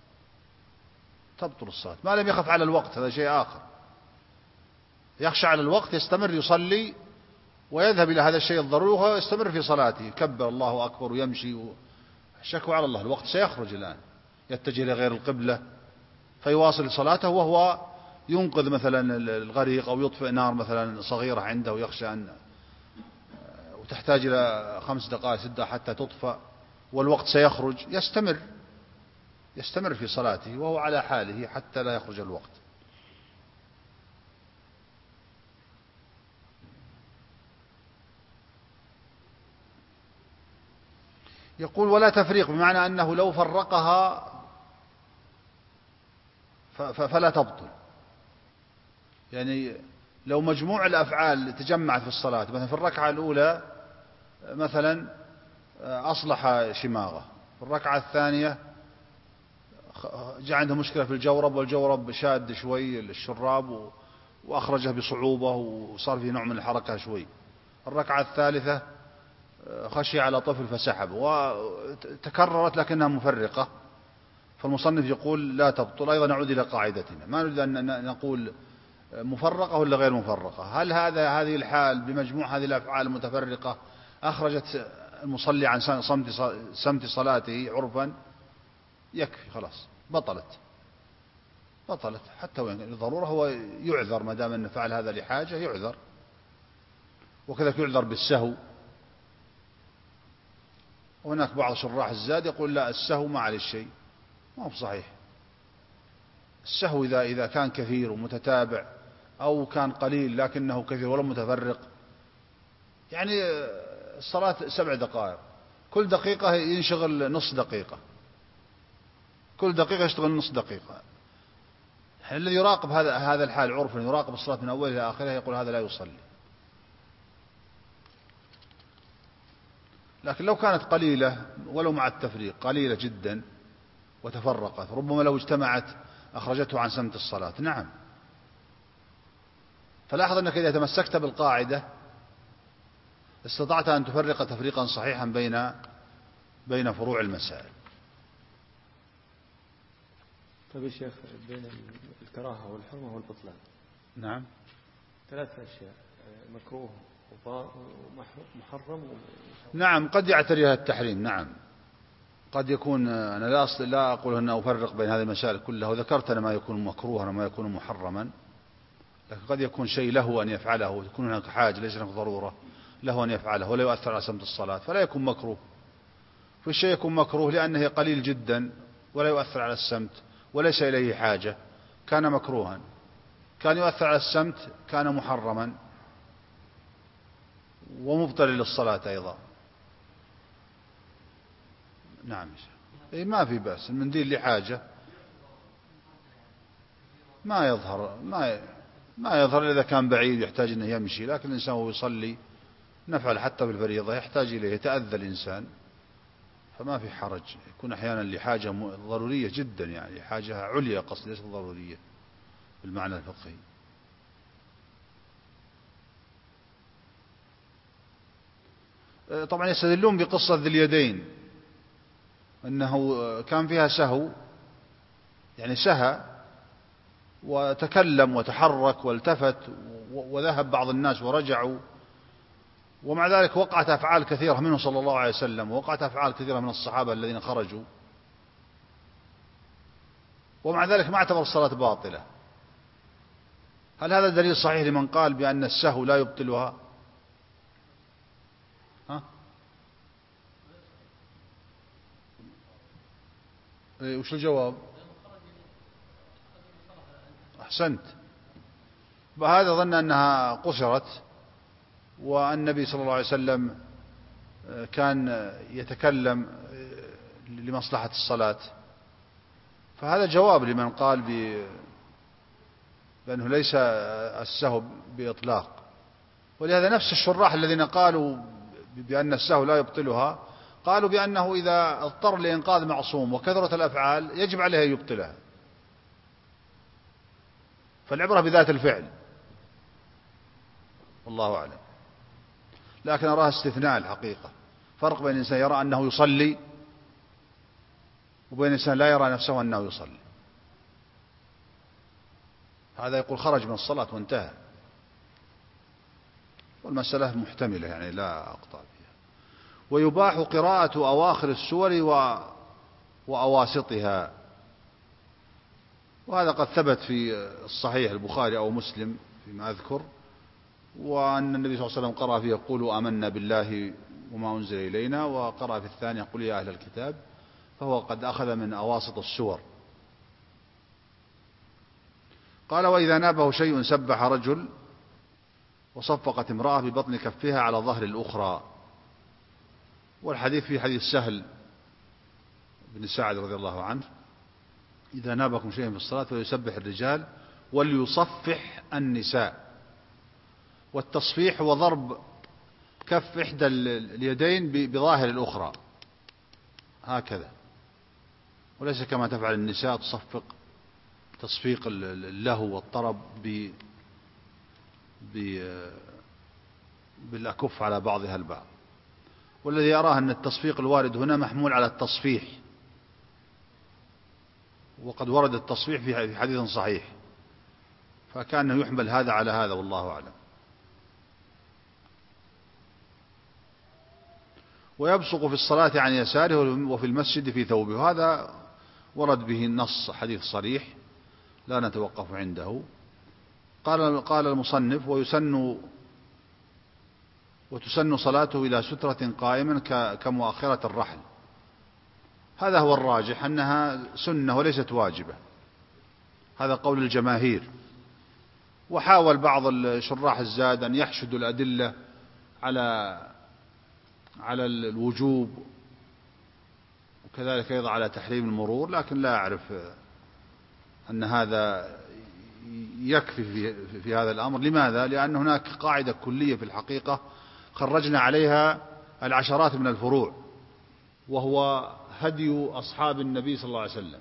تبطل الصلاة ما لم يخف على الوقت، هذا شيء آخر. يخشى على الوقت يستمر يصلي ويذهب إلى هذا الشيء الضروري وهو يستمر في صلاته، يكبر الله أكبر ويمشي الشكوى على الله، الوقت سيخرج الآن، يتجه إلى غير القبلة فيواصل صلاته وهو ينقذ مثلا الغريق أو يطفئ نار مثلا صغيرة عنده ويخشى أن وتحتاج إلى 5 دقائق 6 حتى تطفأ والوقت سيخرج، يستمر في صلاته وهو على حاله حتى لا يخرج الوقت. يقول ولا تفريق، بمعنى أنه لو فرقها فلا تبطل. يعني لو مجموع الأفعال تجمعت في الصلاة، مثلا في الركعة الأولى مثلا أصلح شماغه، في الركعة الثانية جاء عنده مشكلة في الجورب والجورب شاد شوي الشراب وأخرجه بصعوبة وصار فيه نوع من الحركة شوي، الركعة الثالثة خشي على طفل فسحب، وتكررت لكنها مفرقة، فالمصنف يقول لا تبطل. أيضا نعود إلى قاعدتنا، ما نريد أن نقول مفرقة ولا غير مفرقة، هل هذه الحال بمجموع هذه الأفعال المتفرقة أخرجت المصلي عن سمت صلاته عرفا؟ يكفي خلاص، بطلت حتى وين الضرورة، هو يعذر ما دام أن فعل هذا لحاجة يعذر، وكذلك يعذر بالسهو. وهناك بعض شراح الزاد يقول لا السهو ما عليه شيء، ما هو صحيح، السهو إذا كان كثير ومتتابع، أو كان قليل لكنه كثير ولم متفرق. يعني الصلاة 7 دقائق، كل دقيقة ينشغل نص دقيقة، كل دقيقة يشتغل نص دقيقة. الذي يراقب هذا الحال عرفا، يراقب الصلاة من أولها إلى آخرها، يقول هذا لا يصلي. لكن لو كانت قليلة ولو مع التفريق قليلة جدا وتفرقت، ربما لو اجتمعت أخرجته عن سمت الصلاة. نعم. فلاحظ أنك إذا تمسكت بالقاعدة استطعت أن تفرق تفريقا صحيحا بين فروع المسائل. طيب يا شيخ، بين الكراهة والحرمة والبطلان نعم 3 أشياء، مكروه ومحرم نعم، قد يعتريها التحريم. نعم، قد يكون أنا لا أقول أن أفرق بين هذه المسائل كلها، وذكرت أنا ما يكون مكروها وما يكون محرما، لكن قد يكون شيء له أن يفعله وتكون هناك حاجة ليس هناك ضرورة له أن يفعله ولا يؤثر على سمت الصلاة، فلا يكون مكروه. فالشيء يكون مكروه لأنه قليل جدا ولا يؤثر على السمت وليس إليه حاجة، كان مكروها. كان يؤثر على السمت كان محرما ومبطل للصلاة أيضا. نعم ما في بأس، المنديل لحاجة ما يظهر إذا كان بعيد يحتاج أنه يمشي، لكن الإنسان وهو يصلي نفعل حتى بالفريضة يحتاج إليه، يتأذى الإنسان، فما في حرج. يكون أحيانا لحاجة ضرورية جدا، يعني حاجة عليا قصد ليست ضرورية بالمعنى الفقهي. طبعا يستدلون بقصة ذي اليدين أنه كان فيها سهو، يعني سهى وتكلم وتحرك والتفت وذهب بعض الناس ورجعوا، ومع ذلك وقعت أفعال كثيرة منه صلى الله عليه وسلم، ووقعت أفعال كثيرة من الصحابة الذين خرجوا، ومع ذلك ما اعتبر الصلاة باطلة. هل هذا دليل صحيح لمن قال بأن السهو لا يبطلها؟ وش الجواب؟ أحسنت. وهذا ظن أنها قصرت، والنبي صلى الله عليه وسلم كان يتكلم لمصلحة الصلاة، فهذا جواب لمن قال بأنه ليس السهو بإطلاق. ولهذا نفس الشراح الذين قالوا بأن السهو لا يبطلها قالوا بأنه إذا اضطر لإنقاذ معصوم وكثرة الأفعال يجب عليه أن يبطلها، فالعبرة بذات الفعل، والله أعلم. لكن أراها استثناء الحقيقة، فرق بين الإنسان يرى أنه يصلي وبين الإنسان لا يرى نفسه أنه يصلي. هذا يقول خرج من الصلاة وانتهى، والمسألة محتملة يعني لا أقطع فيها. ويباح قراءة أواخر السور وأواسطها، وهذا قد ثبت في الصحيح البخاري أو مسلم فيما أذكر، وأن النبي صلى الله عليه وسلم قرأ فيه قولوا آمنا بالله وما أنزل إلينا، وقرأ في الثانية قل يا أهل الكتاب، فهو قد أخذ من أواسط السور. قال وإذا نابه شيء سبح رجل وصفقت امرأة ببطن كفها على ظهر الأخرى. والحديث في حديث سهل بن سعد رضي الله عنه إذا نابكم شيء في الصلاة فليسبح الرجال وليصفح النساء. والتصفيح هو ضرب كف إحدى اليدين بظاهر الأخرى هكذا، وليس كما تفعل النساء تصفق تصفيق اللهو والطرب بالأكف على بعضها البعض. والذي يراه أن التصفيق الوارد هنا محمول على التصفيح، وقد ورد التصفيح في حديث صحيح، فكأنه يحمل هذا على هذا، والله أعلم. ويبصق في الصلاة عن يساره وفي المسجد في ثوبه، هذا ورد به النص حديث صريح لا نتوقف عنده. قال المصنف وتسن صلاته إلى سترة قائما كمؤخرة الرحل. هذا هو الراجح أنها سنة وليست واجبة، هذا قول الجماهير. وحاول بعض شراح الزاد أن يحشدوا الأدلة على الوجوب، وكذلك أيضا على تحريم المرور، لكن لا أعرف أن هذا يكفي في هذا الأمر. لماذا؟ لأن هناك قاعدة كلية في الحقيقة خرجنا عليها العشرات من الفروع، وهو هدي أصحاب النبي صلى الله عليه وسلم.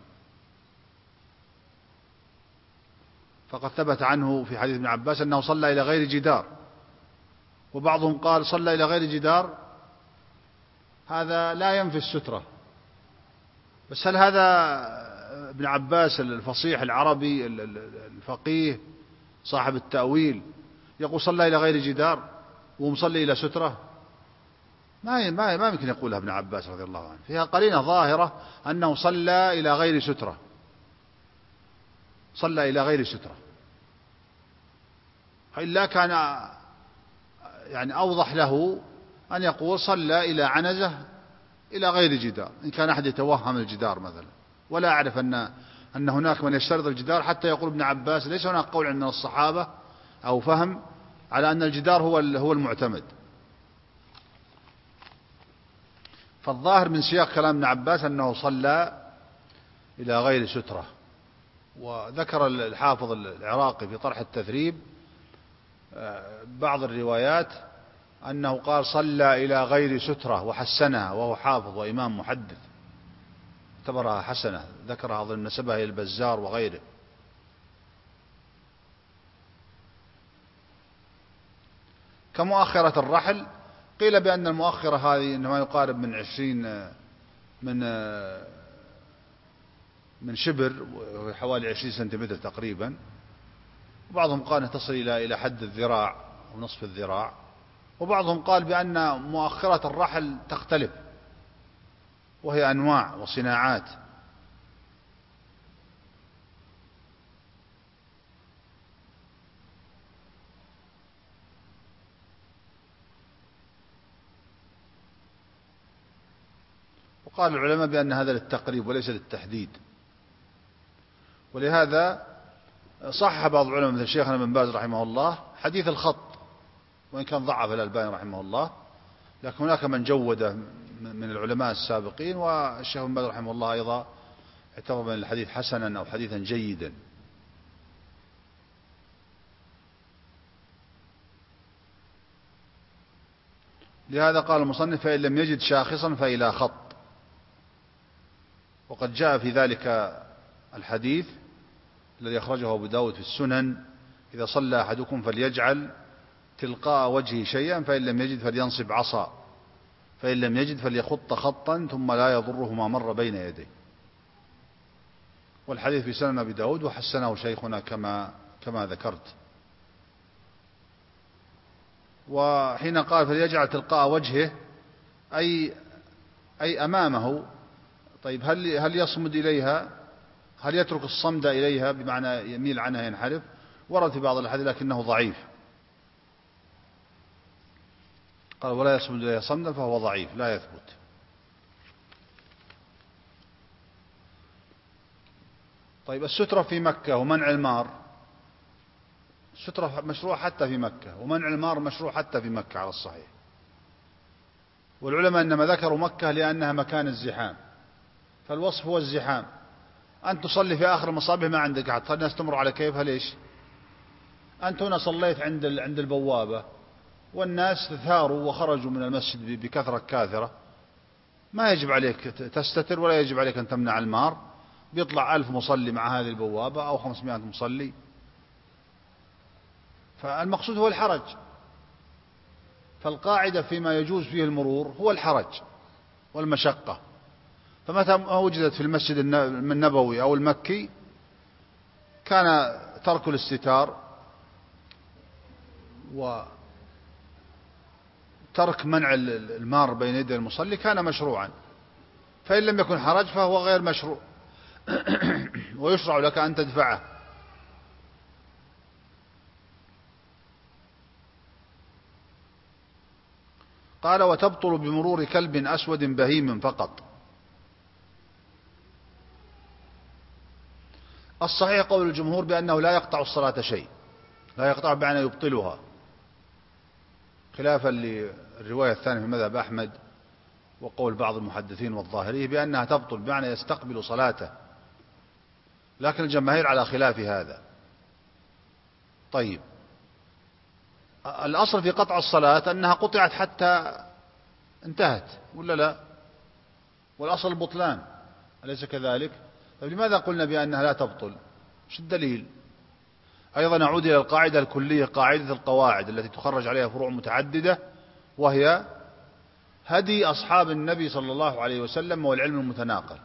فقد ثبت عنه في حديث ابن عباس أنه صلى إلى غير جدار، وبعضهم قال صلى إلى غير جدار، هذا لا ينفي السترة. بس هل هذا ابن عباس الفصيح العربي الفقيه صاحب التأويل يقول صلى إلى غير جدار ومصلي إلى سترة؟ ما يمكن يقولها ابن عباس رضي الله عنه. فيها قرينة ظاهرة أنه صلى إلى غير سترة، صلى إلى غير سترة، إلا كان يعني أوضح له أن يقول صلى إلى عنزة إلى غير جدار، إن كان أحد يتوهم الجدار مثلا. ولا أعرف أن هناك من يشترط الجدار، حتى يقول ابن عباس ليس هناك قول عند الصحابة أو فهم على أن الجدار هو المعتمد. فالظاهر من سياق كلام ابن عباس أنه صلى إلى غير سترة. وذكر الحافظ العراقي في طرح التثريب بعض الروايات أنه قال صلى إلى غير سترة وحسنها، وهو حافظ وإمام محدث اعتبرها حسنة، ذكرها أظن نسبها إلى البزار وغيره. كمؤخرة الرحل قيل بأن المؤخرة هذه إنما يقارب من 20 من شبر، حوالي 20 سنتيمتر تقريبا. وبعضهم قال أنها تصل إلى حد الذراع أو نصف الذراع، وبعضهم قال بأن مؤخرة الرحل تختلف، وهي أنواع وصناعات. وقال العلماء بأن هذا للتقريب وليس للتحديد. ولهذا صحح بعض العلماء مثل شيخنا ابن باز رحمه الله حديث الخط، وإن كان ضعف الألباني رحمه الله، لكن هناك من جوده من العلماء السابقين، والشيخ ابن باز رحمه الله أيضا اعتبر من الحديث حسنا أو حديثا جيدا. لهذا قال المصنف فإن لم يجد شاخصا فإلى خط. وقد جاء في ذلك الحديث الذي أخرجه أبو داود في السنن: إذا صلى أحدكم فليجعل تلقاء وجهه شيئا، فإن لم يجد فلينصب عصا، فإن لم يجد فليخط خطا ثم لا يضره ما مر بين يديه. والحديث في سنن أبي داود وحسنه شيخنا كما ذكرت. وحين قال فليجعل تلقاء وجهه أي أمامه. طيب هل يصمد إليها؟ هل يترك الصمد إليها بمعنى يميل عنها ينحرف؟ ورد في بعض الحديث لكنه ضعيف. قال ولا يصمد إليها صمدا فهو ضعيف لا يثبت. طيب السترة في مكة ومنع المار، السترة مشروع حتى في مكة، ومنع المار مشروع حتى في مكة على الصحيح. والعلماء إنما ذكروا مكة لأنها مكان الزحام، فالوصف هو الزحام. أنت تصلي في آخر المصابيح ما عندك أحد، الناس تمر على كيفها. ليش؟ أنت هنا صليت عند البوابة والناس ثاروا وخرجوا من المسجد بكثرة كاثرة، ما يجب عليك تستتر ولا يجب عليك أن تمنع المار. بيطلع 1000 مصلي مع هذه البوابة أو 500 مصلي، فالمقصود هو الحرج. فالقاعدة فيما يجوز فيه المرور هو الحرج والمشقة. فمتى وجدت في المسجد النبوي أو المكي كان ترك الاستتار وترك منع المار بين يدي المصلي كان مشروعا. فإن لم يكن حرج فهو غير مشروع ويشرع لك أن تدفعه. قال وتبطل بمرور كلب أسود بهيم فقط. الصحيح قول الجمهور بأنه لا يقطع الصلاة شيء، لا يقطع بمعنى يبطلها، خلافا للرواية الثانية في مذهب أحمد وقول بعض المحدثين والظاهريه بأنها تبطل بمعنى يستقبل صلاته، لكن الجماهير على خلاف هذا. طيب، الأصل في قطع الصلاة أنها قطعت حتى انتهت ولا لا؟ والأصل البطلان، أليس كذلك؟ طيب لماذا قلنا بأنها لا تبطل؟ ايش الدليل؟ أيضا نعود إلى القاعدة الكلية، قاعدة القواعد التي تخرج عليها فروع متعددة، وهي هدي أصحاب النبي صلى الله عليه وسلم والعلم المتناقل.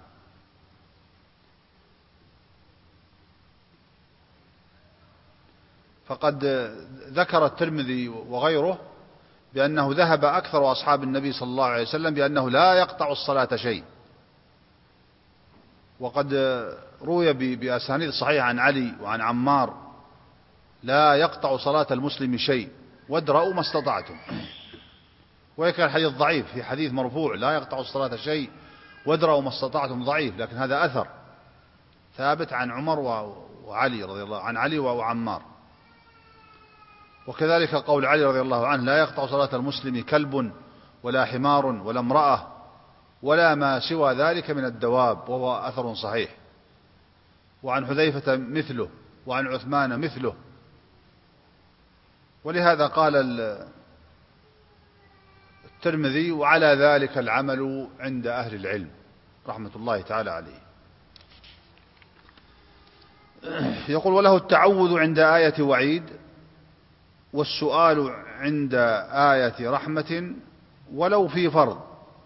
فقد ذكر الترمذي وغيره بأنه ذهب أكثر أصحاب النبي صلى الله عليه وسلم بأنه لا يقطع الصلاة شيء، وقد روي بأسانيد صحيحة عن علي وعن عمار: لا يقطع صلاة المسلم شيء وادرأوا ما استطعتم. ويكون الحديث ضعيف، في حديث مرفوع: لا يقطع الصلاة شيء وادرأوا ما استطعتم، ضعيف، لكن هذا أثر ثابت عن عمر وعلي رضي الله عن علي وعمار. وكذلك قول علي رضي الله عنه: لا يقطع صلاة المسلم كلب ولا حمار ولا امرأة ولا ما سوى ذلك من الدواب، وهو أثر صحيح. وعن حذيفة مثله، وعن عثمان مثله. ولهذا قال الترمذي: وعلى ذلك العمل عند أهل العلم رحمة الله تعالى عليه. يقول: وله التعوذ عند آية وعيد، والسؤال عند آية رحمة، ولو في فرض.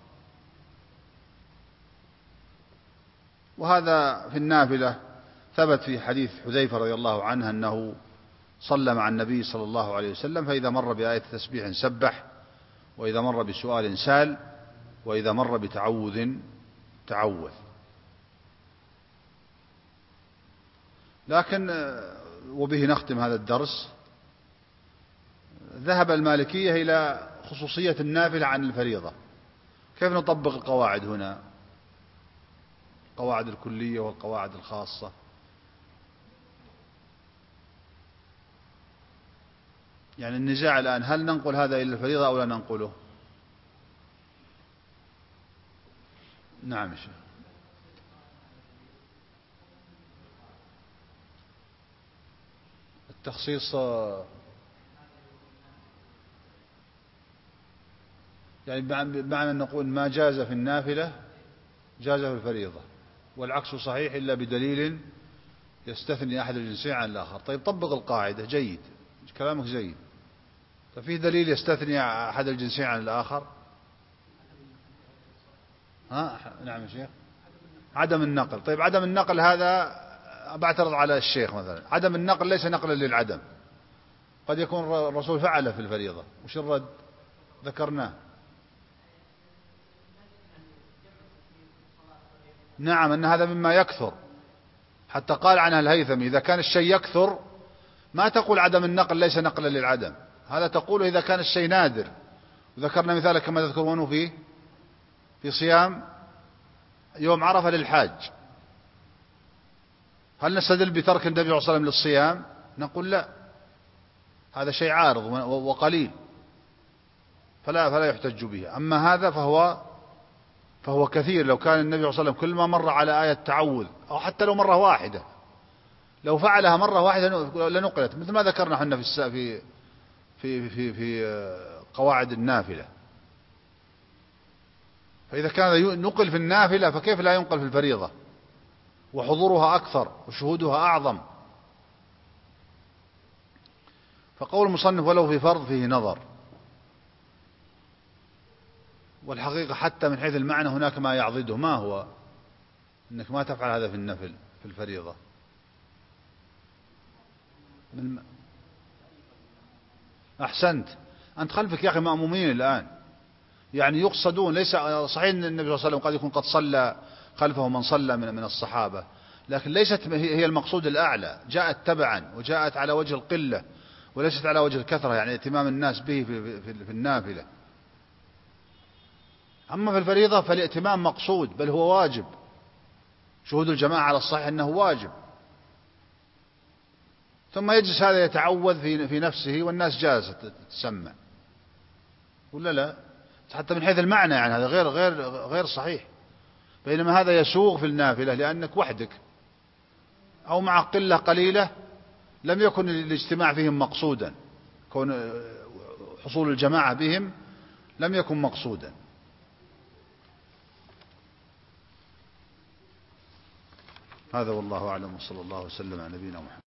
وهذا في النافلة ثبت في حديث حذيفة رضي الله عنه أنه صلى مع النبي صلى الله عليه وسلم، فإذا مر بآية تسبيح سبح، وإذا مر بسؤال سال، وإذا مر بتعوذ تعوذ. لكن وبه نختم هذا الدرس: ذهب المالكية إلى خصوصية النافلة عن الفريضة. كيف نطبق القواعد هنا؟ القواعد الكلية والقواعد الخاصة. يعني النزاع الآن: هل ننقل هذا إلى الفريضة أو لا ننقله؟ نعم يا شيخ. التخصيص يعني بمعنى أن نقول ما جاز في النافلة جاز في الفريضة، والعكس صحيح إلا بدليل يستثني أحد الجنسين عن الآخر. طيب طبق القاعدة، جيد، كلامك جيد. ففيه دليل يستثني أحد الجنسين عن الآخر؟ نعم يا شيخ. عدم النقل. طيب عدم النقل هذا بعترض على الشيخ مثلا. عدم النقل ليس نقلا للعدم، قد يكون الرسول فعله في الفريضة. وش الرد؟ ذكرناه. نعم، أن هذا مما يكثر، حتى قال عنها الهيثمي: إذا كان الشيء يكثر ما تقول عدم النقل ليس نقلا للعدم، هذا تقول إذا كان الشيء نادر. وذكرنا مثالا كما تذكرونه في صيام يوم عرفة للحاج. هل نستدل بترك النبي صلى الله عليه وسلم للصيام؟ نقول لا، هذا شيء عارض وقليل فلا يحتج به. أما هذا فهو كثير. لو كان النبي صلى الله عليه وسلم كل ما مر على آية تعوذ، أو حتى لو مرة واحدة، لو فعلها مرة واحدة لنقلت، مثل ما ذكرنا حنا في قواعد النافلة. فإذا كان نقل في النافلة فكيف لا ينقل في الفريضة، وحضورها أكثر وشهودها أعظم. فقول المصنف ولو في فرض فيه نظر، والحقيقة حتى من حيث المعنى هناك ما يعضده. ما هو؟ أنك ما تفعل هذا في النفل في الفريضة. أحسنت، أنت خلفك يا أخي مأمومين الآن، يعني يقصدون. ليس صحيح أن النبي صلى الله عليه وسلم قد يكون قد صلى خلفه من صلى من الصحابة، لكن ليست هي المقصود الأعلى. جاءت تبعا وجاءت على وجه القلة وليست على وجه الكثرة، يعني اهتمام الناس به في النافلة. أما في الفريضة فالائتمام مقصود، بل هو واجب. شهود الجماعة على الصحيح أنه واجب، ثم يجلس هذا يتعوذ في نفسه والناس جالسة تسمع، ولا لا؟ حتى من حيث المعنى يعني هذا غير صحيح. بينما هذا يسوغ في النافلة لأنك وحدك أو مع قلة قليلة لم يكن الاجتماع فيهم مقصودا، كون حصول الجماعة بهم لم يكن مقصودا. هذا والله أعلم، وصلى الله وسلم على نبينا محمد.